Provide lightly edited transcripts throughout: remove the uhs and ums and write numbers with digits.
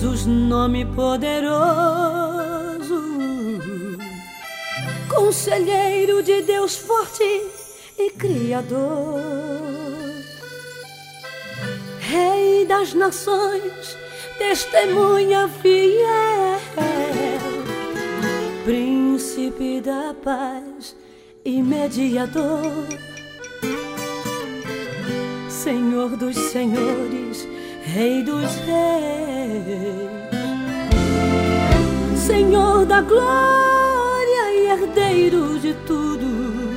Jesus, nome poderoso, Conselheiro de Deus forte e Criador, Rei das nações, testemunha fiel, Príncipe da paz e mediador, Senhor dos senhores, Rei dos reis, Senhor da glória e herdeiro de tudo,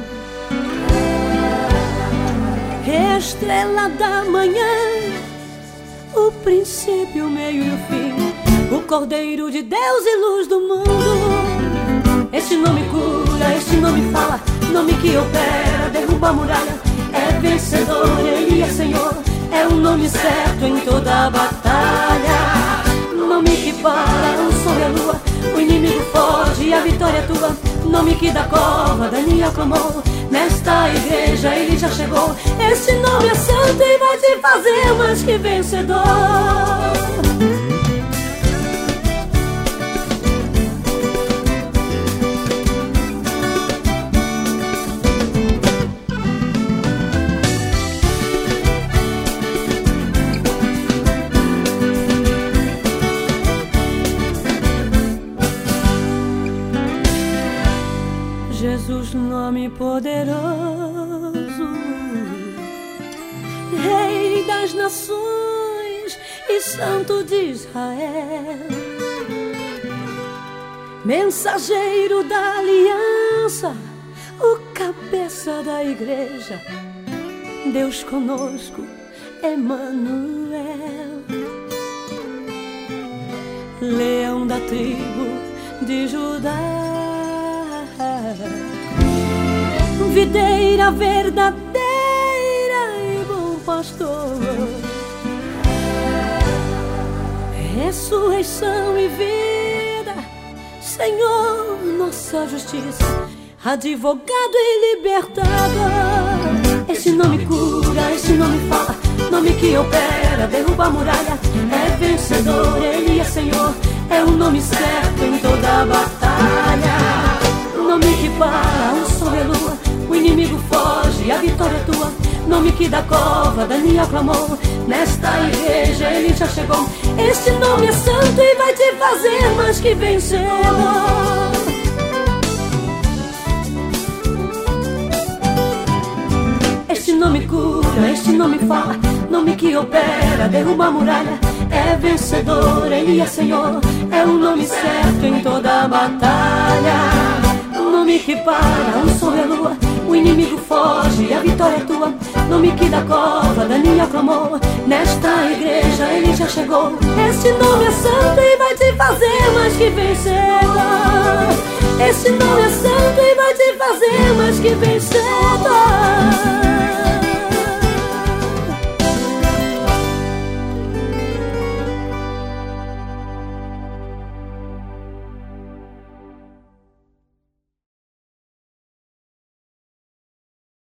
estrela da manhã, o princípio, o meio e o fim, o Cordeiro de Deus e luz do mundo. Este nome cura, este nome fala, nome que opera, derruba a muralha, é vencedor, Ele é Senhor, é o nome certo em toda a batalha. Nome que para o sol e a lua, o inimigo foge e a vitória é tua. Nome que da cova Daniel clamou, nesta igreja Ele já chegou. Este nome é santo e vai te fazer mais que vencedor. Jesus, nome poderoso, Rei das nações e Santo de Israel, mensageiro da aliança, o cabeça da igreja, Deus conosco, Emanuel, Leão da tribo de Judá, videira verdadeira e bom pastor, ressurreição e vida, Senhor, nossa justiça, advogado e libertador. Este nome cura, este nome fala, nome que opera, derruba a muralha, é vencedor, Ele é Senhor, é o nome certo em toda a batalha. Nome que para o sol e a lua, o inimigo foge, a vitória é tua. Nome que da cova Daniel clamou, nesta igreja Ele já chegou. Este nome é santo e vai te fazer mais que vencedor. Este nome cura, este nome fala, nome que opera, derruba a muralha, é vencedor, Ele é Senhor, é o nome certo em toda a batalha. Nome que para o sol e a lua, o inimigo foge, a vitória é tua. Nome que da cova Daniel clamou, nesta igreja Ele já chegou. Este nome é santo e vai te fazer mais que vencedor. Este nome é santo e vai te fazer mais que vencedor.